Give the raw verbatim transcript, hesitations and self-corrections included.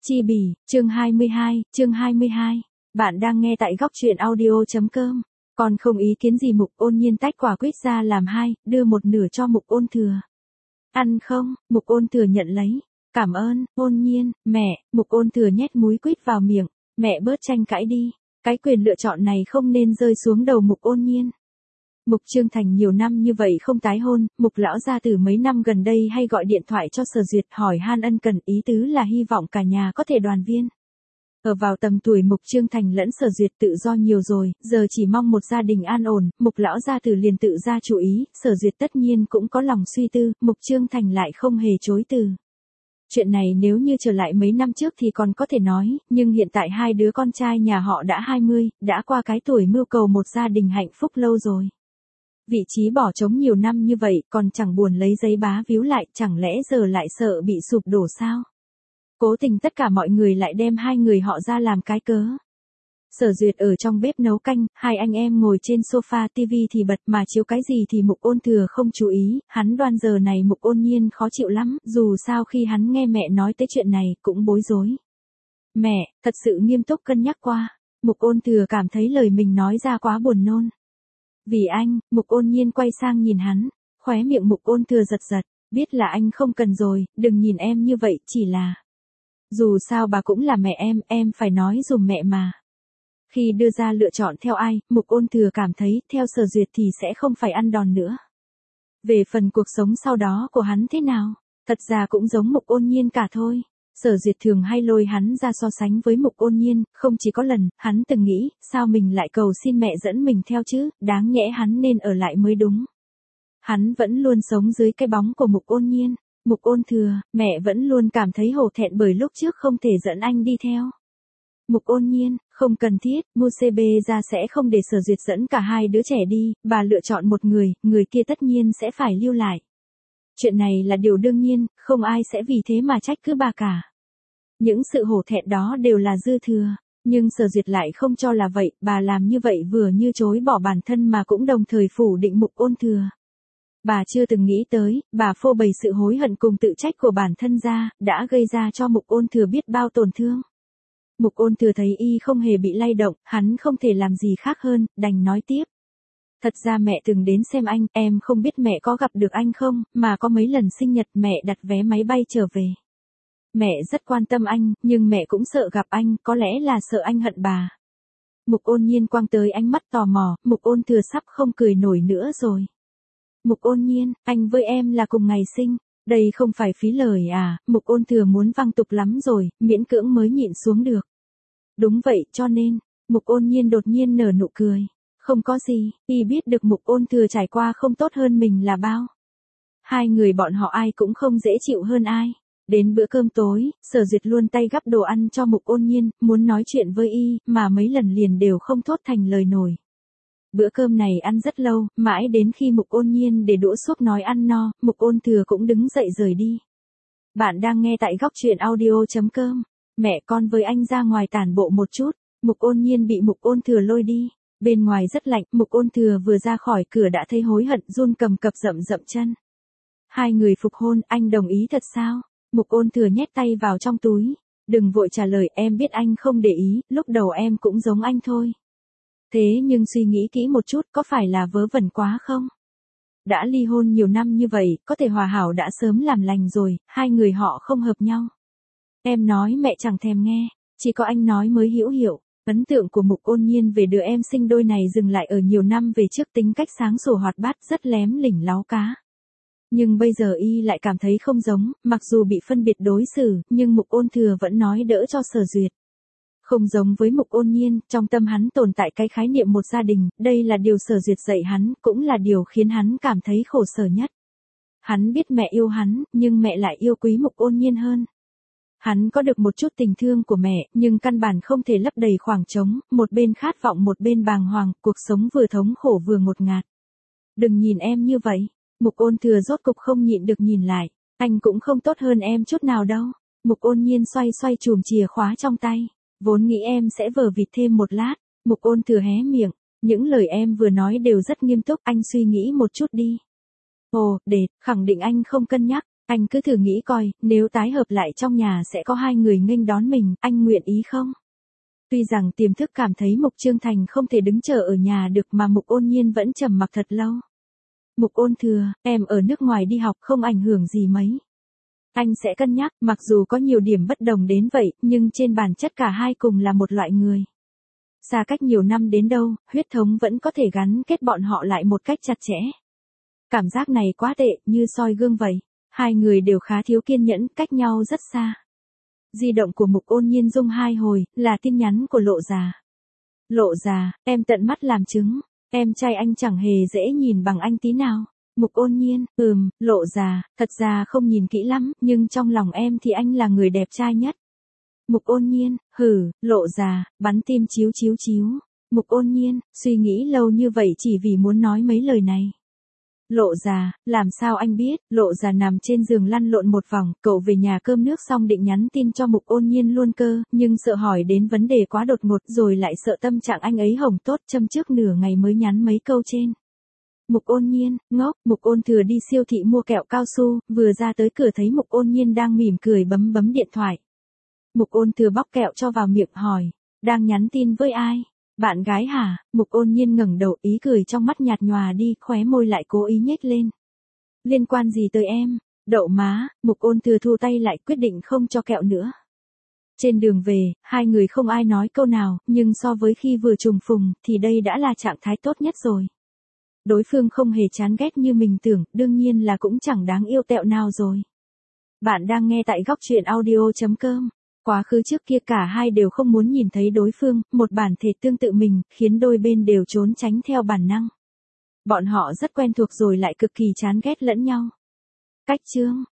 Chi bì, chương hai mươi hai, chương hai mươi hai. Bạn đang nghe tại góc truyện audio.com. Còn không ý kiến gì Mục Ôn Nhiên tách quả quýt ra làm hai, đưa một nửa cho Mục Ôn Thừa. Ăn không? Mục Ôn Thừa nhận lấy. Cảm ơn, Ôn Nhiên, mẹ. Mục Ôn Thừa nhét múi quýt vào miệng. Mẹ bớt tranh cãi đi. Cái quyền lựa chọn này không nên rơi xuống đầu Mục Ôn Nhiên. Mục Trương Thành nhiều năm như vậy không tái hôn, Mục lão gia tử mấy năm gần đây hay gọi điện thoại cho Sở Duyệt hỏi han ân cần, ý tứ là hy vọng cả nhà có thể đoàn viên. Ở vào tầm tuổi Mục Trương Thành lẫn Sở Duyệt tự do nhiều rồi, giờ chỉ mong một gia đình an ổn, Mục lão gia tử liền tự ra chủ ý, Sở Duyệt tất nhiên cũng có lòng suy tư, Mục Trương Thành lại không hề chối từ. Chuyện này nếu như trở lại mấy năm trước thì còn có thể nói, nhưng hiện tại hai đứa con trai nhà họ đã hai mươi, đã qua cái tuổi mưu cầu một gia đình hạnh phúc lâu rồi. Vị trí bỏ trống nhiều năm như vậy còn chẳng buồn lấy giấy bá víu lại, chẳng lẽ giờ lại sợ bị sụp đổ sao? Cố tình tất cả mọi người lại đem hai người họ ra làm cái cớ. Sở Duyệt ở trong bếp nấu canh, hai anh em ngồi trên sofa, tivi thì bật mà chiếu cái gì thì Mục Ôn Thừa không chú ý, hắn đoan giờ này Mục Ôn Nhiên khó chịu lắm, dù sao khi hắn nghe mẹ nói tới chuyện này cũng bối rối. Mẹ, thật sự nghiêm túc cân nhắc qua, Mục Ôn Thừa cảm thấy lời mình nói ra quá buồn nôn. Vì anh, Mục Ôn Nhiên quay sang nhìn hắn, khóe miệng Mục Ôn Thừa giật giật, biết là anh không cần rồi, đừng nhìn em như vậy, chỉ là... Dù sao bà cũng là mẹ em, em phải nói dùm mẹ mà. Khi đưa ra lựa chọn theo ai, Mục Ôn Thừa cảm thấy theo Sở Duyệt thì sẽ không phải ăn đòn nữa. Về phần cuộc sống sau đó của hắn thế nào, thật ra cũng giống Mục Ôn Nhiên cả thôi. Sở Duyệt thường hay lôi hắn ra so sánh với Mục Ôn Nhiên, không chỉ có lần, hắn từng nghĩ, sao mình lại cầu xin mẹ dẫn mình theo chứ, đáng nhẽ hắn nên ở lại mới đúng. Hắn vẫn luôn sống dưới cái bóng của Mục Ôn Nhiên. Mục Ôn Thừa, mẹ vẫn luôn cảm thấy hổ thẹn bởi lúc trước không thể dẫn anh đi theo. Mục Ôn Nhiên, không cần thiết, mua xê bê ra sẽ không để Sở Duyệt dẫn cả hai đứa trẻ đi, bà lựa chọn một người, người kia tất nhiên sẽ phải lưu lại. Chuyện này là điều đương nhiên, không ai sẽ vì thế mà trách cứ bà cả. Những sự hổ thẹn đó đều là dư thừa, nhưng Sở Duyệt lại không cho là vậy, bà làm như vậy vừa như chối bỏ bản thân mà cũng đồng thời phủ định Mục Ôn Thừa. Bà chưa từng nghĩ tới, bà phô bày sự hối hận cùng tự trách của bản thân ra, đã gây ra cho Mục Ôn Thừa biết bao tổn thương. Mục Ôn Thừa thấy y không hề bị lay động, hắn không thể làm gì khác hơn, đành nói tiếp. Thật ra mẹ từng đến xem anh, em không biết mẹ có gặp được anh không, mà có mấy lần sinh nhật mẹ đặt vé máy bay trở về. Mẹ rất quan tâm anh, nhưng mẹ cũng sợ gặp anh, có lẽ là sợ anh hận bà. Mục Ôn Nhiên quăng tới ánh mắt tò mò, Mục Ôn Thừa sắp không cười nổi nữa rồi. Mục Ôn Nhiên, anh với em là cùng ngày sinh, đây không phải phí lời à, Mục Ôn Thừa muốn văng tục lắm rồi, miễn cưỡng mới nhịn xuống được. Đúng vậy, cho nên, Mục Ôn Nhiên đột nhiên nở nụ cười. Không có gì, y biết được Mục Ôn Thừa trải qua không tốt hơn mình là bao. Hai người bọn họ ai cũng không dễ chịu hơn ai. Đến bữa cơm tối, Sở Duyệt luôn tay gắp đồ ăn cho Mục Ôn Nhiên, muốn nói chuyện với y, mà mấy lần liền đều không thốt thành lời nổi. Bữa cơm này ăn rất lâu, mãi đến khi Mục Ôn Nhiên để đũa súp nói ăn no, Mục Ôn Thừa cũng đứng dậy rời đi. Bạn đang nghe tại góc truyện audio.com. Mẹ con với anh ra ngoài tản bộ một chút, Mục Ôn Nhiên bị Mục Ôn Thừa lôi đi. Bên ngoài rất lạnh, Mục Ôn Thừa vừa ra khỏi cửa đã thấy hối hận, run cầm cập rậm rậm chân. Hai người phục hôn, anh đồng ý thật sao? Mục Ôn Thừa nhét tay vào trong túi. Đừng vội trả lời, em biết anh không để ý, lúc đầu em cũng giống anh thôi. Thế nhưng suy nghĩ kỹ một chút, có phải là vớ vẩn quá không? Đã ly hôn nhiều năm như vậy, có thể hòa hảo đã sớm làm lành rồi, hai người họ không hợp nhau. Em nói mẹ chẳng thèm nghe, chỉ có anh nói mới hữu hiệu. Ấn tượng của Mục Ôn Nhiên về đứa em sinh đôi này dừng lại ở nhiều năm về trước, tính cách sáng sủa hoạt bát, rất lém lỉnh láo cá. Nhưng bây giờ y lại cảm thấy không giống, mặc dù bị phân biệt đối xử, nhưng Mục Ôn Thừa vẫn nói đỡ cho Sở Duyệt. Không giống với Mục Ôn Nhiên, trong tâm hắn tồn tại cái khái niệm một gia đình, đây là điều Sở Duyệt dạy hắn, cũng là điều khiến hắn cảm thấy khổ sở nhất. Hắn biết mẹ yêu hắn, nhưng mẹ lại yêu quý Mục Ôn Nhiên hơn. Hắn có được một chút tình thương của mẹ, nhưng căn bản không thể lấp đầy khoảng trống, một bên khát vọng một bên bàng hoàng, cuộc sống vừa thống khổ vừa ngột ngạt. Đừng nhìn em như vậy, Mục Ôn Thừa rốt cục không nhịn được nhìn lại, anh cũng không tốt hơn em chút nào đâu. Mục Ôn Nhiên xoay xoay chùm chìa khóa trong tay, vốn nghĩ em sẽ vờ vịt thêm một lát. Mục Ôn Thừa hé miệng, những lời em vừa nói đều rất nghiêm túc, anh suy nghĩ một chút đi. Ồ, để, khẳng định anh không cân nhắc. Anh cứ thử nghĩ coi, nếu tái hợp lại trong nhà sẽ có hai người nghênh đón mình, anh nguyện ý không? Tuy rằng tiềm thức cảm thấy Mục Trương Thành không thể đứng chờ ở nhà được mà Mục Ôn Nhiên vẫn trầm mặc thật lâu. Mục Ôn Thừa, em ở nước ngoài đi học không ảnh hưởng gì mấy. Anh sẽ cân nhắc, mặc dù có nhiều điểm bất đồng đến vậy, nhưng trên bản chất cả hai cùng là một loại người. Xa cách nhiều năm đến đâu, huyết thống vẫn có thể gắn kết bọn họ lại một cách chặt chẽ. Cảm giác này quá tệ, như soi gương vậy. Hai người đều khá thiếu kiên nhẫn, cách nhau rất xa. Di động của Mục Ôn Nhiên rung hai hồi, là tin nhắn của Lộ Già. Lộ Già, em tận mắt làm chứng, em trai anh chẳng hề dễ nhìn bằng anh tí nào. Mục Ôn Nhiên, ừm, Lộ Già, thật ra không nhìn kỹ lắm, nhưng trong lòng em thì anh là người đẹp trai nhất. Mục Ôn Nhiên, hử, Lộ Già, bắn tim chíu chíu chíu. Mục Ôn Nhiên, suy nghĩ lâu như vậy chỉ vì muốn nói mấy lời này. Lộ Già, làm sao anh biết? Lộ Già nằm trên giường lăn lộn một vòng, cậu về nhà cơm nước xong định nhắn tin cho Mục Ôn Nhiên luôn cơ, nhưng sợ hỏi đến vấn đề quá đột ngột rồi lại sợ tâm trạng anh ấy hỏng tốt, châm trước nửa ngày mới nhắn mấy câu trên. Mục Ôn Nhiên, ngốc, Mục Ôn Thừa đi siêu thị mua kẹo cao su, vừa ra tới cửa thấy Mục Ôn Nhiên đang mỉm cười bấm bấm điện thoại. Mục Ôn Thừa bóc kẹo cho vào miệng hỏi, đang nhắn tin với ai? Bạn gái hả? Mục Ôn Nhiên ngẩng đầu, ý cười trong mắt nhạt nhòa đi, khóe môi lại cố ý nhếch lên. Liên quan gì tới em? Đậu má, Mục Ôn Thừa thu tay lại quyết định không cho kẹo nữa. Trên đường về, hai người không ai nói câu nào, nhưng so với khi vừa trùng phùng, thì đây đã là trạng thái tốt nhất rồi. Đối phương không hề chán ghét như mình tưởng, đương nhiên là cũng chẳng đáng yêu tẹo nào rồi. Bạn đang nghe tại góc truyện audio chấm com. Quá khứ trước kia cả hai đều không muốn nhìn thấy đối phương, một bản thể tương tự mình, khiến đôi bên đều trốn tránh theo bản năng. Bọn họ rất quen thuộc rồi lại cực kỳ chán ghét lẫn nhau. Cách chương